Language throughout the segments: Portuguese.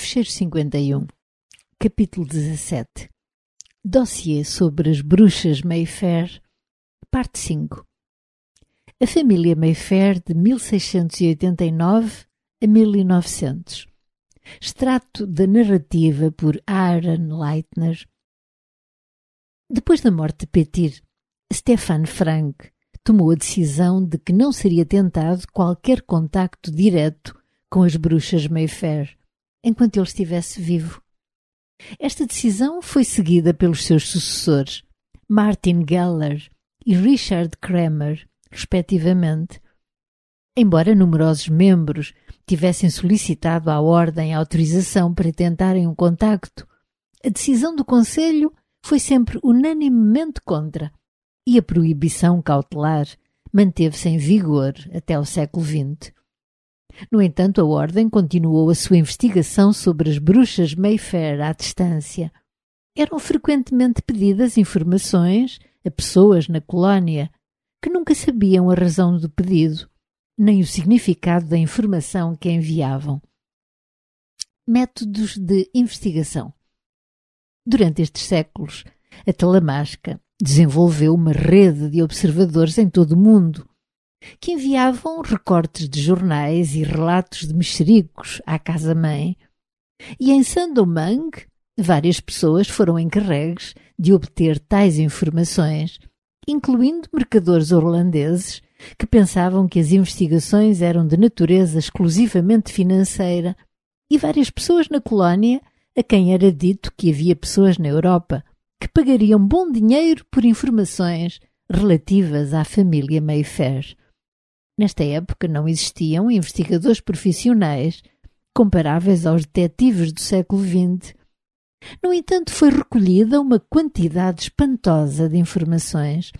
Fecheiro 51, capítulo 17. Dossiê sobre as bruxas Mayfair, parte 5. A família Mayfair de 1689 a 1900. Extrato da narrativa por Aaron Leitner. Depois da morte de Petir, Stefan Frank tomou a decisão de que não seria tentado qualquer contacto direto com as bruxas Mayfair, enquanto ele estivesse vivo. Esta decisão foi seguida pelos seus sucessores, Martin Geller e Richard Kramer, respectivamente. Embora numerosos membros tivessem solicitado à Ordem autorização para tentarem um contacto, a decisão do Conselho foi sempre unanimemente contra, e a proibição cautelar manteve-se em vigor até o século XX. No entanto, a Ordem continuou a sua investigação sobre as bruxas Mayfair à distância. Eram frequentemente pedidas informações a pessoas na colónia que nunca sabiam a razão do pedido, nem o significado da informação que enviavam. Métodos de investigação. Durante estes séculos, a Talamasca desenvolveu uma rede de observadores em todo o mundo, que enviavam recortes de jornais e relatos de mexericos à casa-mãe, e em Saint-Domingue várias pessoas foram encarregues de obter tais informações, incluindo mercadores holandeses que pensavam que as investigações eram de natureza exclusivamente financeira, e várias pessoas na colónia a quem era dito que havia pessoas na Europa que pagariam bom dinheiro por informações relativas à família Mayfair. Nesta época não existiam investigadores profissionais comparáveis aos detetives do século XX. No entanto, foi recolhida uma quantidade espantosa de informações.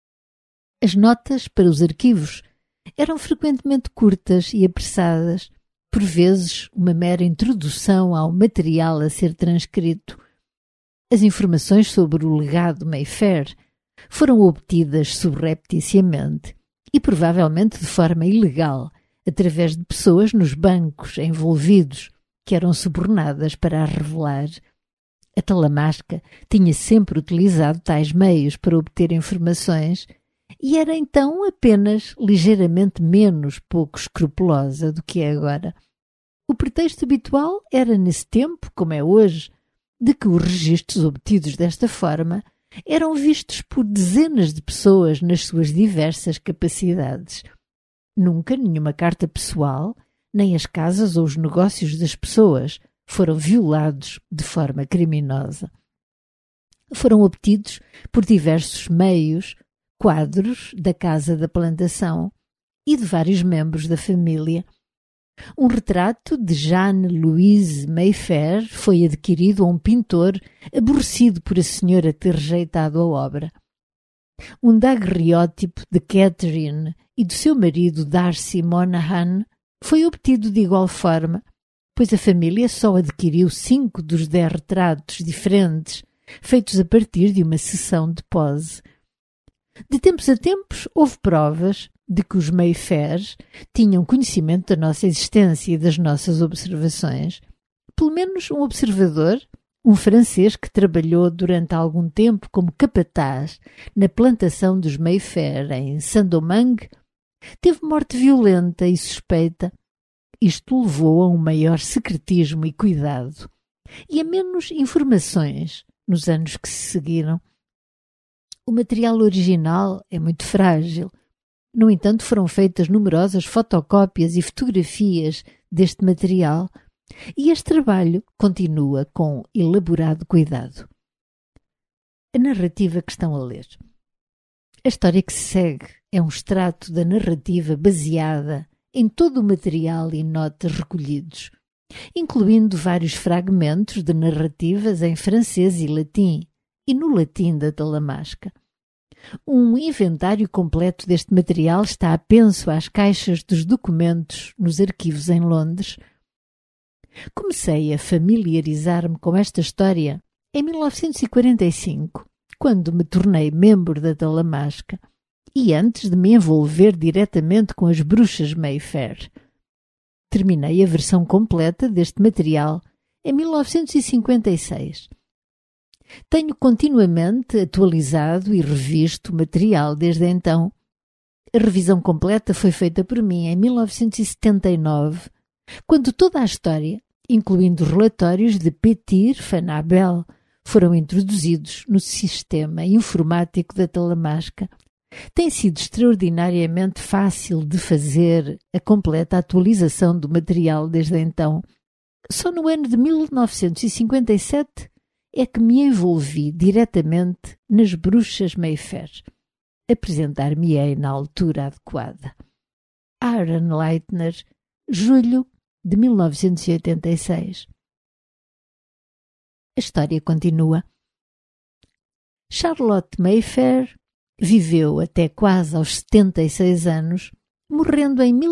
As notas para os arquivos eram frequentemente curtas e apressadas, por vezes uma mera introdução ao material a ser transcrito. As informações sobre o legado Mayfair foram obtidas subrepticiamente e provavelmente de forma ilegal, através de pessoas nos bancos envolvidos, que eram subornadas para a revelar. A Talamasca tinha sempre utilizado tais meios para obter informações e era então apenas ligeiramente menos pouco escrupulosa do que é agora. O pretexto habitual era, nesse tempo, como é hoje, de que os registros obtidos desta forma eram vistos por dezenas de pessoas nas suas diversas capacidades. Nunca nenhuma carta pessoal, nem as casas ou os negócios das pessoas foram violados de forma criminosa. Foram obtidos por diversos meios, quadros da Casa da Plantação e de vários membros da família. Um retrato de Jeanne-Louise Mayfair foi adquirido a um pintor aborrecido por a senhora ter rejeitado a obra. Um daguerreótipo de Catherine e do seu marido Darcy Monaghan foi obtido de igual forma, pois a família só adquiriu 5 dos 10 retratos diferentes, feitos a partir de uma sessão de pose. De tempos a tempos houve provas de que os Mayfairs tinham conhecimento da nossa existência e das nossas observações. Pelo menos um observador, um francês que trabalhou durante algum tempo como capataz na plantação dos Mayfair em Saint-Domingue, teve morte violenta e suspeita. Isto levou a um maior secretismo e cuidado, e a menos informações nos anos que se seguiram. O material original é muito frágil. No entanto, foram feitas numerosas fotocópias e fotografias deste material, e este trabalho continua com elaborado cuidado. A narrativa que estão a ler. A história que se segue é um extrato da narrativa baseada em todo o material e notas recolhidos, incluindo vários fragmentos de narrativas em francês e latim, e no latim da Talamasca. Um inventário completo deste material está apenso às caixas dos documentos nos arquivos em Londres. Comecei a familiarizar-me com esta história em 1945, quando me tornei membro da Talamasca, e antes de me envolver diretamente com as bruxas Mayfair. Terminei a versão completa deste material em 1956. Tenho continuamente atualizado e revisto o material desde então. A revisão completa foi feita por mim em 1979, quando toda a história, incluindo os relatórios de Petir van Abel, foram introduzidos no sistema informático da Talamasca. Tem sido extraordinariamente fácil de fazer a completa atualização do material desde então. Só no ano de 1957 é que me envolvi diretamente nas bruxas Mayfair. Apresentar-me-ei na altura adequada. Aaron Leitner, julho de 1986. A história continua. Charlotte Mayfair viveu até quase aos 76 anos, morrendo em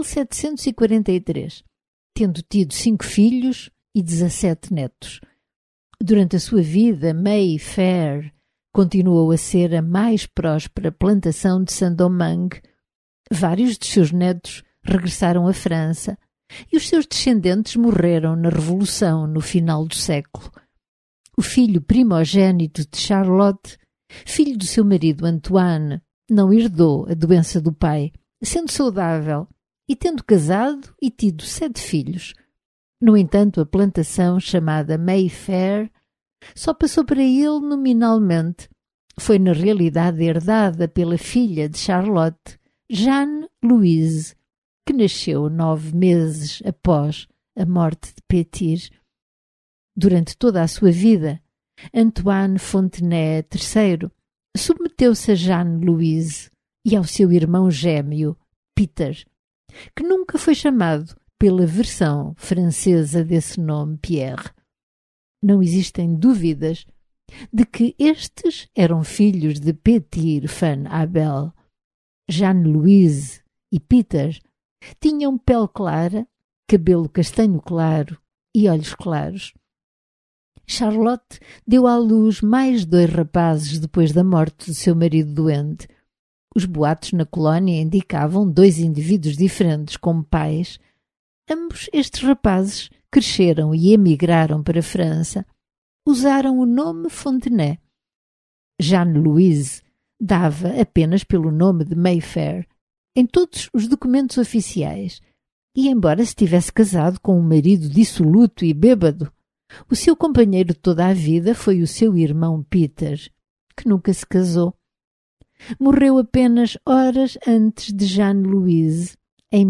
1743, tendo tido 5 filhos e 17 netos. Durante a sua vida, Mayfair continuou a ser a mais próspera plantação de Saint-Domingue. Vários de seus netos regressaram à França e os seus descendentes morreram na Revolução no final do século. O filho primogênito de Charlotte, filho do seu marido Antoine, não herdou a doença do pai, sendo saudável e tendo casado e tido 7 filhos. No entanto, a plantação chamada Mayfair só passou para ele nominalmente. Foi na realidade herdada pela filha de Charlotte, Jeanne Louise, que nasceu 9 meses após a morte de Petir. Durante toda a sua vida, Antoine Fontenay III submeteu-se a Jeanne Louise e ao seu irmão gêmeo, Peter, que nunca foi chamado pela versão francesa desse nome, Pierre. Não existem dúvidas de que estes eram filhos de Petir van Abel. Jeanne Louise e Peter tinham pele clara, cabelo castanho claro e olhos claros. Charlotte deu à luz mais 2 rapazes depois da morte do seu marido doente. Os boatos na colónia indicavam 2 indivíduos diferentes como pais. Ambos estes rapazes cresceram e emigraram para a França. Usaram o nome Fontenay. Jeanne Louise dava apenas pelo nome de Mayfair em todos os documentos oficiais, e embora se tivesse casado com um marido dissoluto e bêbado, o seu companheiro de toda a vida foi o seu irmão Peter, que nunca se casou. Morreu apenas horas antes de Jeanne Louise, em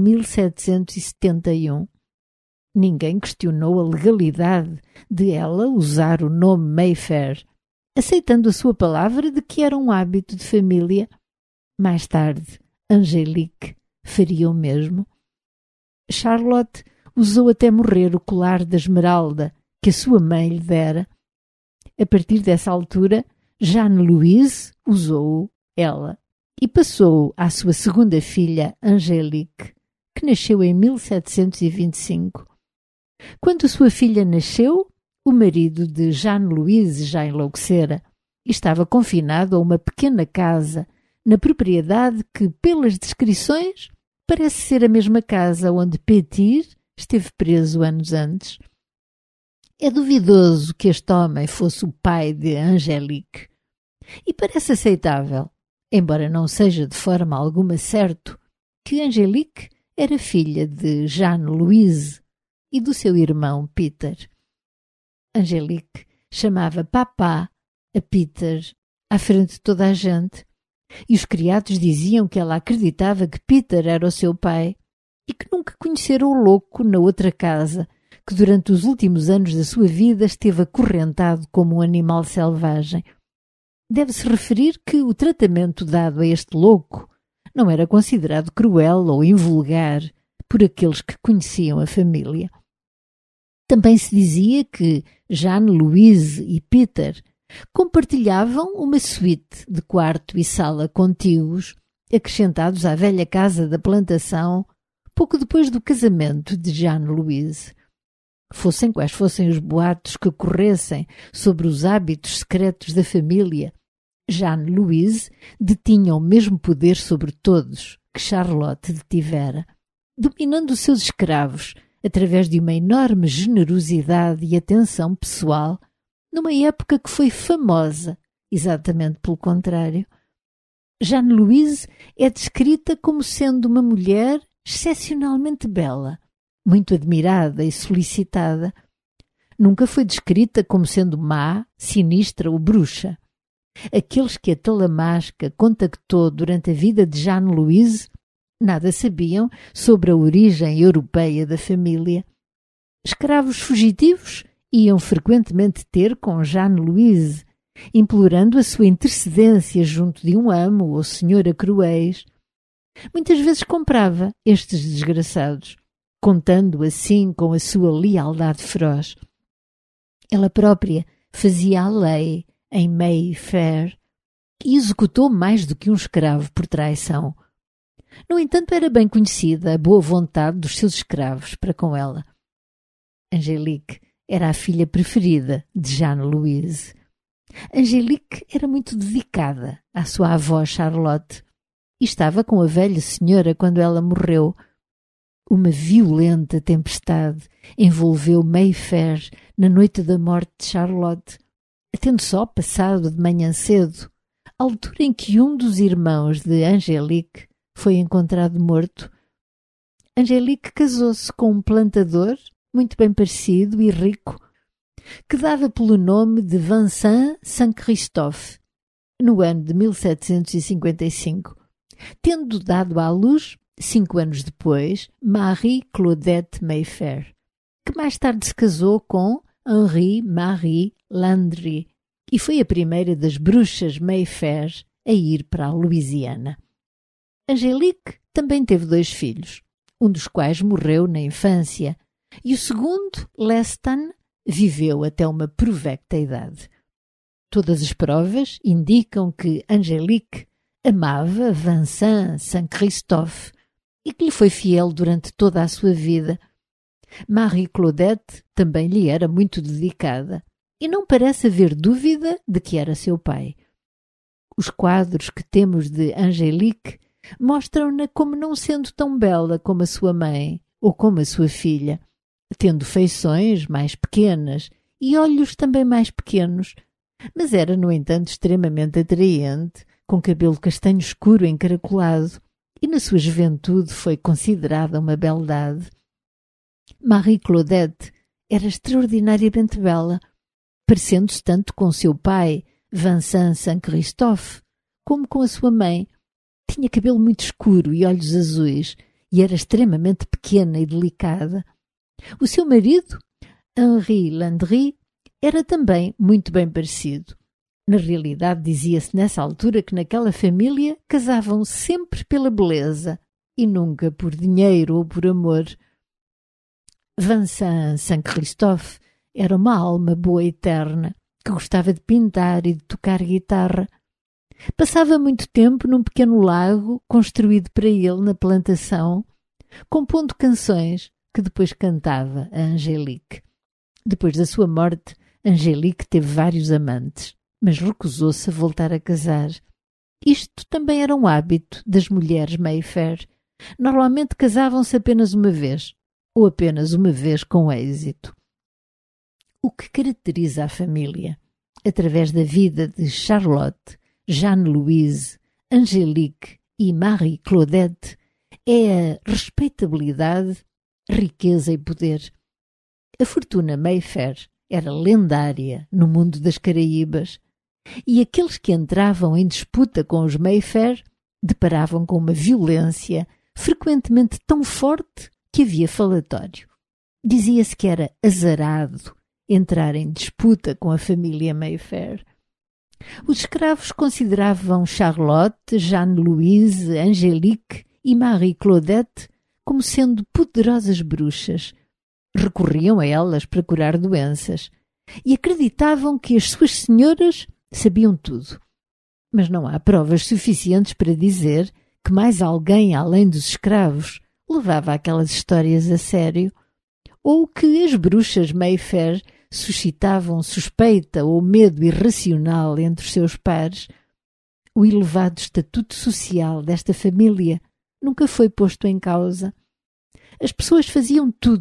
1771. Ninguém questionou a legalidade de ela usar o nome Mayfair, aceitando a sua palavra de que era um hábito de família. Mais tarde, Angélique faria o mesmo. Charlotte usou até morrer o colar de esmeralda que a sua mãe lhe dera. A partir dessa altura, Jeanne Louise usou-o ela e passou à sua segunda filha, Angélique, que nasceu em 1725. Quando sua filha nasceu, o marido de Jeanne Louise já enlouquecera e estava confinado a uma pequena casa na propriedade que, pelas descrições, parece ser a mesma casa onde Petir esteve preso anos antes. É duvidoso que este homem fosse o pai de Angélique e parece aceitável, embora não seja de forma alguma certo, que Angélique era filha de Jeanne Louise e do seu irmão Peter. Angélique chamava papá a Peter à frente de toda a gente, e os criados diziam que ela acreditava que Peter era o seu pai e que nunca conhecera o louco na outra casa, que durante os últimos anos da sua vida esteve acorrentado como um animal selvagem. Deve-se referir que o tratamento dado a este louco não era considerado cruel ou invulgar por aqueles que conheciam a família. Também se dizia que Jeanne Louise e Peter compartilhavam uma suíte de quarto e sala contíguos, acrescentados à velha casa da plantação, pouco depois do casamento de Jeanne Louise. Fossem quais fossem os boatos que corressem sobre os hábitos secretos da família, Jeanne Louise detinha o mesmo poder sobre todos que Charlotte detivera, dominando os seus escravos através de uma enorme generosidade e atenção pessoal, numa época que foi famosa, exatamente pelo contrário. Jeanne Louise é descrita como sendo uma mulher excepcionalmente bela, muito admirada e solicitada. Nunca foi descrita como sendo má, sinistra ou bruxa. Aqueles que a Talamasca contactou durante a vida de Jeanne Louise nada sabiam sobre a origem europeia da família. Escravos fugitivos iam frequentemente ter com Jeanne Louise, implorando a sua intercedência junto de um amo ou senhora cruéis. Muitas vezes comprava estes desgraçados, contando assim com a sua lealdade feroz. Ela própria fazia a lei em Mayfair e executou mais do que um escravo por traição. No entanto, era bem conhecida a boa vontade dos seus escravos para com ela. Angélique era a filha preferida de Jeanne Louise. Angélique era muito dedicada à sua avó Charlotte e estava com a velha senhora quando ela morreu. Uma violenta tempestade envolveu Mayfair na noite da morte de Charlotte, tendo só passado de manhã cedo, à altura em que um dos irmãos de Angélique foi encontrado morto. Angélique casou-se com um plantador muito bem parecido e rico, que dava pelo nome de Vincent Saint-Christophe, no ano de 1755, tendo dado à luz, 5 anos depois, Marie-Claudette Mayfair, que mais tarde se casou com Henri-Marie Landry e foi a primeira das bruxas Mayfair a ir para a Louisiana. Angélique também teve 2 filhos, um dos quais morreu na infância, e o segundo, Lestan, viveu até uma provecta idade. Todas as provas indicam que Angélique amava Vincent Saint-Christophe e que lhe foi fiel durante toda a sua vida. Marie-Claudette também lhe era muito dedicada e não parece haver dúvida de que era seu pai. Os quadros que temos de Angélique mostram-na como não sendo tão bela como a sua mãe ou como a sua filha, tendo feições mais pequenas e olhos também mais pequenos, mas era, no entanto, extremamente atraente, com cabelo castanho escuro encaracolado, e na sua juventude foi considerada uma beldade. Marie-Claudette era extraordinariamente bela, parecendo-se tanto com seu pai, Vincent Saint-Christophe, como com a sua mãe. Tinha cabelo muito escuro e olhos azuis, e era extremamente pequena e delicada. O seu marido, Henri Landry, era também muito bem parecido. Na realidade, dizia-se nessa altura que naquela família casavam sempre pela beleza e nunca por dinheiro ou por amor. Vincent Saint-Christophe era uma alma boa e terna, que gostava de pintar e de tocar guitarra. Passava muito tempo num pequeno lago construído para ele na plantação, compondo canções que depois cantava a Angélique. Depois da sua morte, Angélique teve vários amantes, mas recusou-se a voltar a casar. Isto também era um hábito das mulheres Mayfair. Normalmente casavam-se apenas uma vez, ou apenas uma vez com êxito. O que caracteriza a família, através da vida de Charlotte, Jeanne Louise, Angélique e Marie-Claudette, é a respeitabilidade, riqueza e poder. A fortuna Mayfair era lendária no mundo das Caraíbas, e aqueles que entravam em disputa com os Mayfair deparavam com uma violência frequentemente tão forte que havia falatório. Dizia-se que era azarado entrar em disputa com a família Mayfair. Os escravos consideravam Charlotte, Jeanne Louise, Angélique e Marie-Claudette como sendo poderosas bruxas. Recorriam a elas para curar doenças e acreditavam que as suas senhoras sabiam tudo. Mas não há provas suficientes para dizer que mais alguém além dos escravos levava aquelas histórias a sério, ou que as bruxas Mayfair suscitavam suspeita ou medo irracional entre os seus pares. O elevado estatuto social desta família nunca foi posto em causa. As pessoas faziam tudo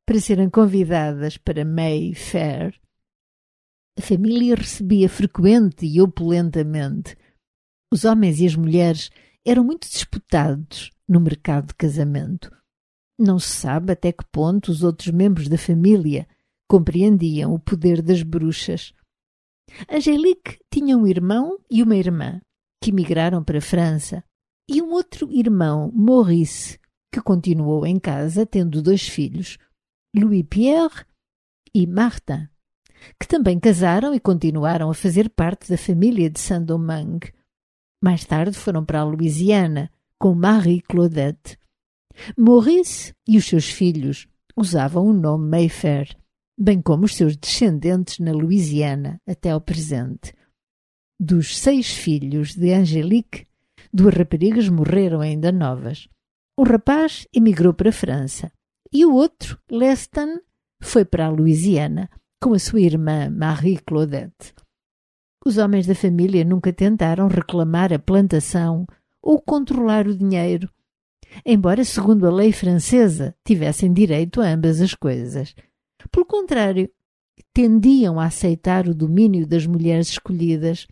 para serem convidadas para Mayfair, a família recebia frequente e opulentamente. Os homens e as mulheres eram muito disputados no mercado de casamento. Não se sabe até que ponto os outros membros da família compreendiam o poder das bruxas. Angélique tinha um irmão e uma irmã que emigraram para a França e um outro irmão, Maurice, que continuou em casa tendo 2 filhos, Louis-Pierre e Martin, que também casaram e continuaram a fazer parte da família de Saint-Domingue. Mais tarde foram para a Louisiana com Marie-Claudette. Maurice e os seus filhos usavam o nome Mayfair, bem como os seus descendentes na Louisiana até ao presente. Dos 6 filhos de Angélique, 2 raparigas morreram ainda novas. Um rapaz emigrou para a França e o outro, Leston, foi para a Louisiana com a sua irmã Marie-Claudette. Os homens da família nunca tentaram reclamar a plantação ou controlar o dinheiro, embora, segundo a lei francesa, tivessem direito a ambas as coisas. Pelo contrário, tendiam a aceitar o domínio das mulheres escolhidas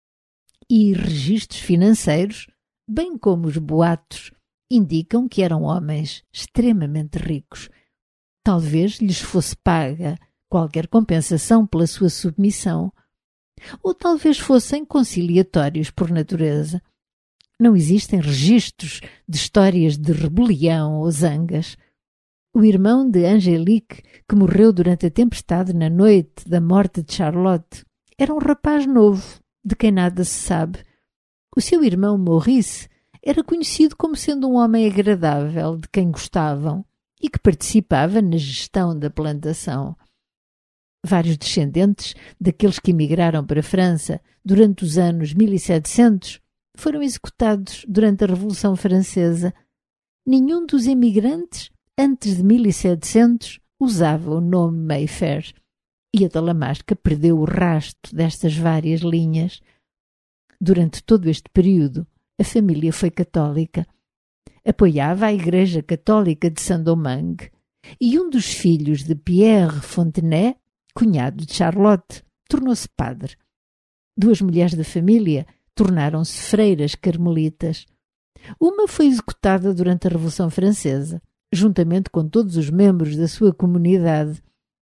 e registros financeiros, bem como os boatos, indicam que eram homens extremamente ricos. Talvez lhes fosse paga qualquer compensação pela sua submissão, ou talvez fossem conciliatórios por natureza. Não existem registros de histórias de rebelião ou zangas. O irmão de Angélique, que morreu durante a tempestade na noite da morte de Charlotte, era um rapaz novo, de quem nada se sabe. O seu irmão Maurice era conhecido como sendo um homem agradável, de quem gostavam, e que participava na gestão da plantação. Vários descendentes daqueles que emigraram para a França durante os anos 1700 foram executados durante a Revolução Francesa. Nenhum dos emigrantes, antes de 1700, usava o nome Mayfair, e a Talamasca perdeu o rasto destas várias linhas. Durante todo este período, a família foi católica. Apoiava a Igreja Católica de Saint-Domingue, e um dos filhos de Pierre Fontenay, cunhado de Charlotte, tornou-se padre. 2 mulheres da família tornaram-se freiras carmelitas. Uma foi executada durante a Revolução Francesa, juntamente com todos os membros da sua comunidade.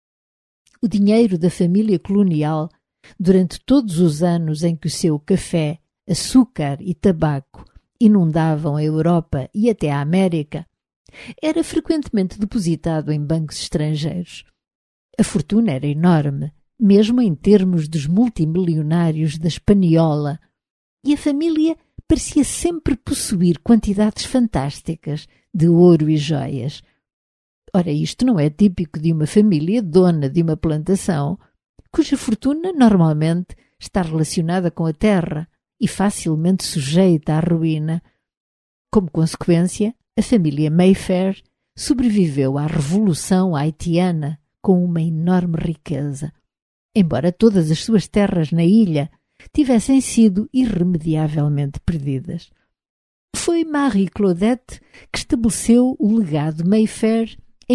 O dinheiro da família colonial, durante todos os anos em que o seu café, açúcar e tabaco inundavam a Europa e até a América, era frequentemente depositado em bancos estrangeiros. A fortuna era enorme, mesmo em termos dos multimilionários da Espanhola, e a família parecia sempre possuir quantidades fantásticas de ouro e joias. Ora, isto não é típico de uma família dona de uma plantação, cuja fortuna normalmente está relacionada com a terra e facilmente sujeita à ruína. Como consequência, a família Mayfair sobreviveu à Revolução Haitiana com uma enorme riqueza, embora todas as suas terras na ilha tivessem sido irremediavelmente perdidas. Foi Marie-Claudette que estabeleceu o legado Mayfair em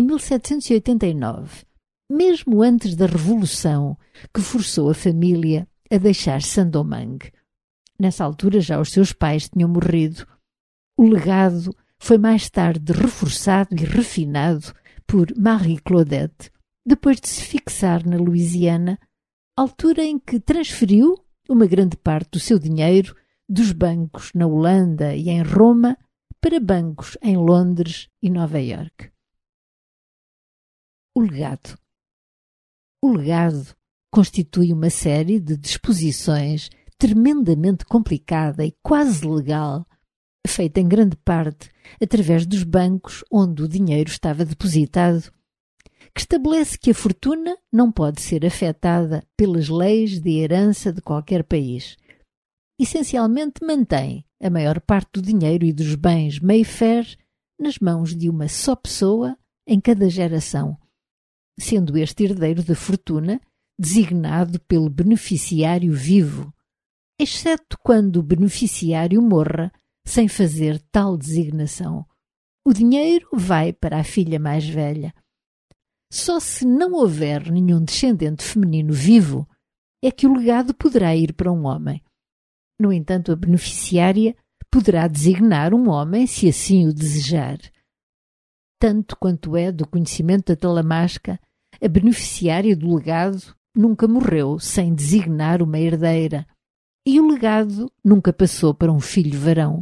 1789, mesmo antes da Revolução que forçou a família a deixar Saint-Domingue. Nessa altura já os seus pais tinham morrido. O legado foi mais tarde reforçado e refinado por Marie-Claudette, depois de se fixar na Louisiana, altura em que transferiu uma grande parte do seu dinheiro dos bancos na Holanda e em Roma para bancos em Londres e Nova Iorque. O legado. O legado constitui uma série de disposições tremendamente complicada e quase legal, feita em grande parte através dos bancos onde o dinheiro estava depositado, que estabelece que a fortuna não pode ser afetada pelas leis de herança de qualquer país. Essencialmente mantém a maior parte do dinheiro e dos bens Mayfair nas mãos de uma só pessoa em cada geração, sendo este herdeiro da fortuna designado pelo beneficiário vivo, exceto quando o beneficiário morra sem fazer tal designação. O dinheiro vai para a filha mais velha. Só se não houver nenhum descendente feminino vivo é que o legado poderá ir para um homem. No entanto, a beneficiária poderá designar um homem se assim o desejar. Tanto quanto é do conhecimento da Talamasca, a beneficiária do legado nunca morreu sem designar uma herdeira, e o legado nunca passou para um filho varão.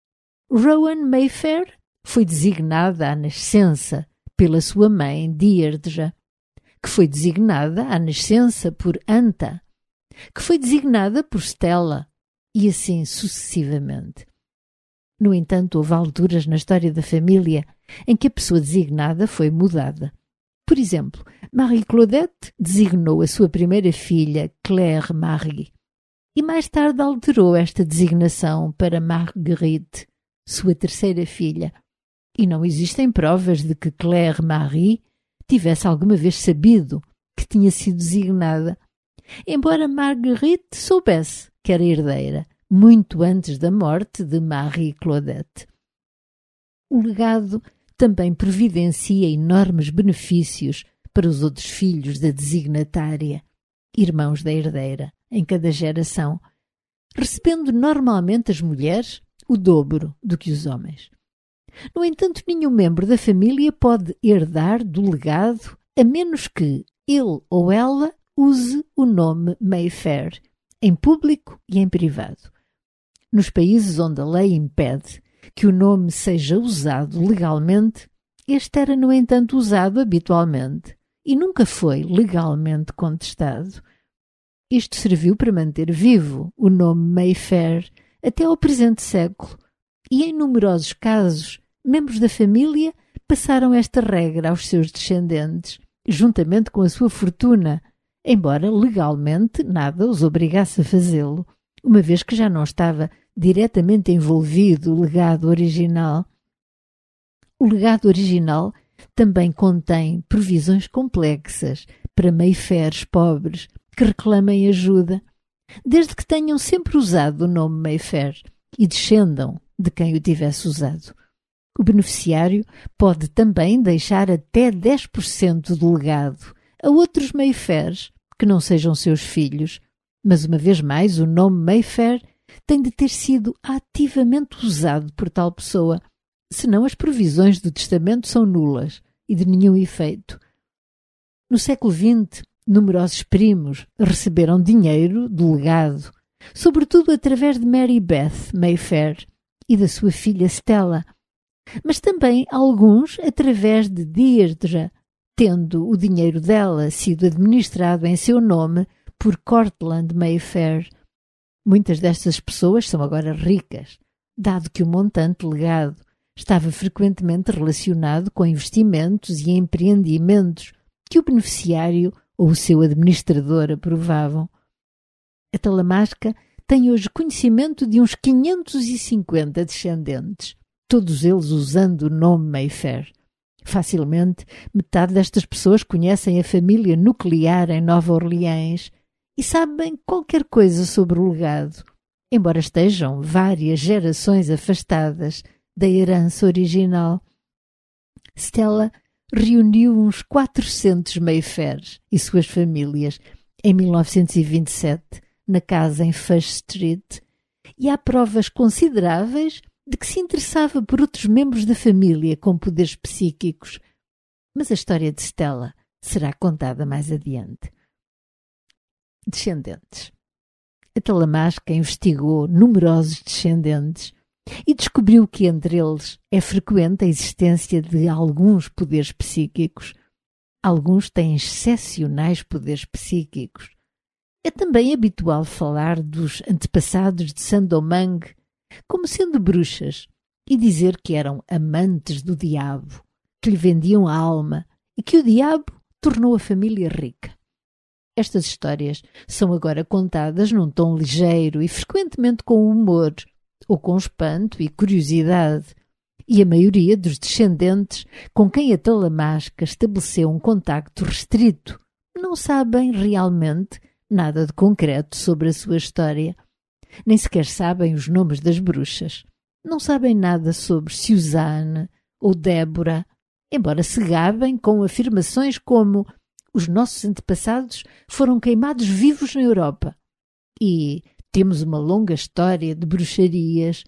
Rowan Mayfair foi designada à nascença pela sua mãe Deirdre, que foi designada à nascença por Anta, que foi designada por Stella, e assim sucessivamente. No entanto, houve alturas na história da família em que a pessoa designada foi mudada. Por exemplo, Marie-Claudette designou a sua primeira filha Claire Marie, e mais tarde alterou esta designação para Marguerite, sua terceira filha. E não existem provas de que Claire Marie tivesse alguma vez sabido que tinha sido designada, embora Marguerite soubesse que era herdeira, muito antes da morte de Marie-Claudette. O legado também providencia enormes benefícios para os outros filhos da designatária, irmãos da herdeira, em cada geração, recebendo normalmente as mulheres o dobro do que os homens. No entanto, nenhum membro da família pode herdar do legado a menos que ele ou ela use o nome Mayfair, em público e em privado. Nos países onde a lei impede que o nome seja usado legalmente, este era, no entanto, usado habitualmente e nunca foi legalmente contestado. Isto serviu para manter vivo o nome Mayfair até ao presente século, e em numerosos casos, membros da família passaram esta regra aos seus descendentes, juntamente com a sua fortuna, embora legalmente nada os obrigasse a fazê-lo, uma vez que já não estava diretamente envolvido o legado original. O legado original também contém provisões complexas para Mayfairs pobres que reclamem ajuda, desde que tenham sempre usado o nome Mayfair e descendam de quem o tivesse usado. O beneficiário pode também deixar até 10% do legado a outros Mayfairs que não sejam seus filhos, mas uma vez mais o nome Mayfair tem de ter sido ativamente usado por tal pessoa, senão as provisões do testamento são nulas e de nenhum efeito. No século XX, numerosos primos receberam dinheiro do legado, sobretudo através de Mary Beth Mayfair e da sua filha Stella, mas também alguns através de Deirdre, tendo o dinheiro dela sido administrado em seu nome por Cortland Mayfair. Muitas destas pessoas são agora ricas, dado que o montante legado estava frequentemente relacionado com investimentos e empreendimentos que o beneficiário ou o seu administrador aprovavam. A Talamasca tem hoje conhecimento de uns 550 descendentes, todos eles usando o nome Mayfair. Facilmente, metade destas pessoas conhecem a família nuclear em Nova Orleans e sabem qualquer coisa sobre o legado, embora estejam várias gerações afastadas da herança original. Stella reuniu uns 400 Mayfairs e suas famílias em 1927 na casa em Fush Street, e há provas consideráveis de que se interessava por outros membros da família com poderes psíquicos. Mas a história de Stella será contada mais adiante. Descendentes. A Talamasca investigou numerosos descendentes e descobriu que entre eles é frequente a existência de alguns poderes psíquicos. Alguns têm excepcionais poderes psíquicos. É também habitual falar dos antepassados de Sandomang como sendo bruxas e dizer que eram amantes do diabo, que lhe vendiam a alma e que o diabo tornou a família rica. Estas histórias são agora contadas num tom ligeiro e frequentemente com humor, ou com espanto e curiosidade, e a maioria dos descendentes com quem a Talamasca estabeleceu um contacto restrito não sabem realmente nada de concreto sobre a sua história. Nem sequer sabem os nomes das bruxas. Não sabem nada sobre Suzanne ou Débora, embora se gabem com afirmações como os nossos antepassados foram queimados vivos na Europa e temos uma longa história de bruxarias.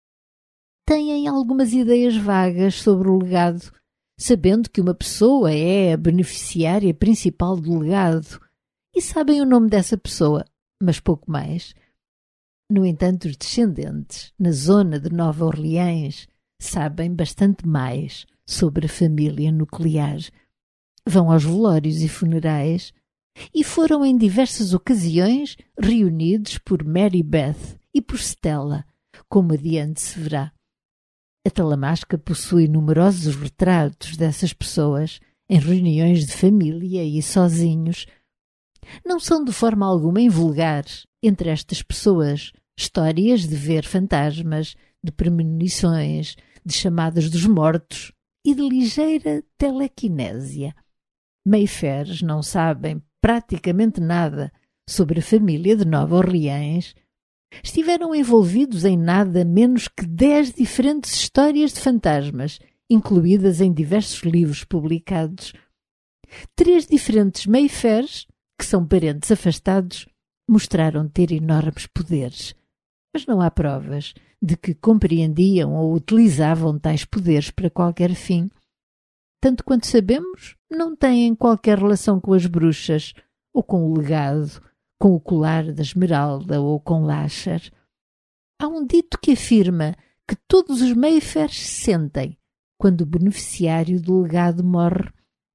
Têm algumas ideias vagas sobre o legado, sabendo que uma pessoa é a beneficiária principal do legado, e sabem o nome dessa pessoa, mas pouco mais. No entanto, os descendentes, na zona de Nova Orleans, sabem bastante mais sobre a família nuclear. Vão aos velórios e funerais e foram em diversas ocasiões reunidos por Mary Beth e por Stella, como adiante se verá. A Talamasca possui numerosos retratos dessas pessoas em reuniões de família e sozinhos. Não são de forma alguma invulgares entre estas pessoas histórias de ver fantasmas, de premonições, de chamadas dos mortos e de ligeira telequinésia. Mayfairs não sabem praticamente nada sobre a família de Nova Orleans. Estiveram envolvidos em nada menos que 10 diferentes histórias de fantasmas, incluídas em diversos livros publicados. 3 diferentes Mayfairs, que são parentes afastados, mostraram ter enormes poderes. Mas não há provas de que compreendiam ou utilizavam tais poderes para qualquer fim. Tanto quanto sabemos, não têm qualquer relação com as bruxas, ou com o legado, com o colar da Esmeralda ou com Lasher. Há um dito que afirma que todos os Mayfairs sentem quando o beneficiário do legado morre.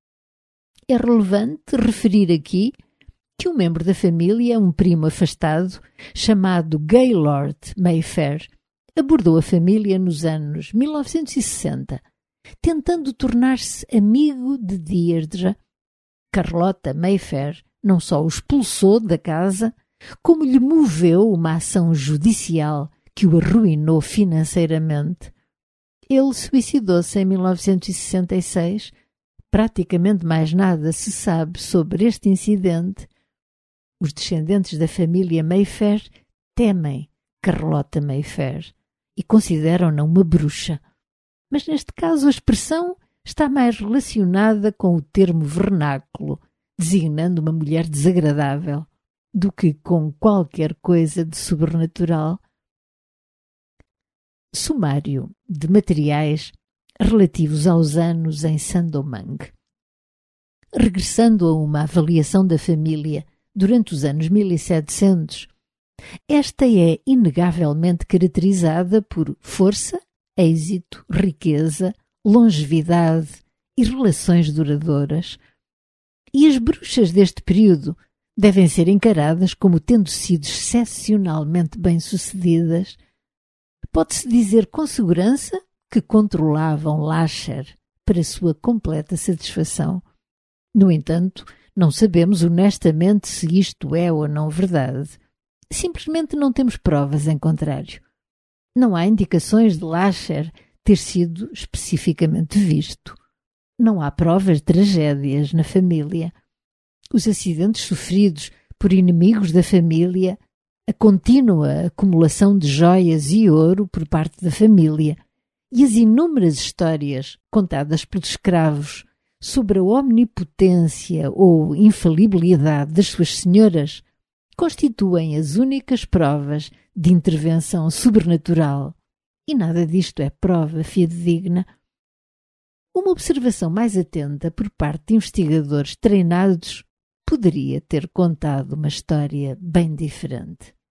É relevante referir aqui que um membro da família, um primo afastado, chamado Gaylord Mayfair, abordou a família nos anos 1960, tentando tornar-se amigo de Deirdre. Carlota Mayfair não só o expulsou da casa, como lhe moveu uma ação judicial que o arruinou financeiramente. Ele suicidou-se em 1966. Praticamente mais nada se sabe sobre este incidente. Os descendentes da família Mayfair temem Carlota Mayfair e consideram-na uma bruxa. Mas neste caso a expressão está mais relacionada com o termo vernáculo, designando uma mulher desagradável, do que com qualquer coisa de sobrenatural. Sumário de materiais relativos aos anos em Sandomang. Regressando a uma avaliação da família durante os anos 1700, esta é inegavelmente caracterizada por força, êxito, riqueza, longevidade e relações duradouras. E as bruxas deste período devem ser encaradas como tendo sido excepcionalmente bem-sucedidas. Pode-se dizer com segurança que controlavam Lasher para sua completa satisfação. No entanto, não sabemos honestamente se isto é ou não verdade. Simplesmente não temos provas em contrário. Não há indicações de Lasher ter sido especificamente visto. Não há provas de tragédias na família. Os acidentes sofridos por inimigos da família, a contínua acumulação de joias e ouro por parte da família e as inúmeras histórias contadas pelos escravos sobre a omnipotência ou infalibilidade das suas senhoras constituem as únicas provas de intervenção sobrenatural. E nada disto é prova fidedigna. Uma observação mais atenta por parte de investigadores treinados poderia ter contado uma história bem diferente.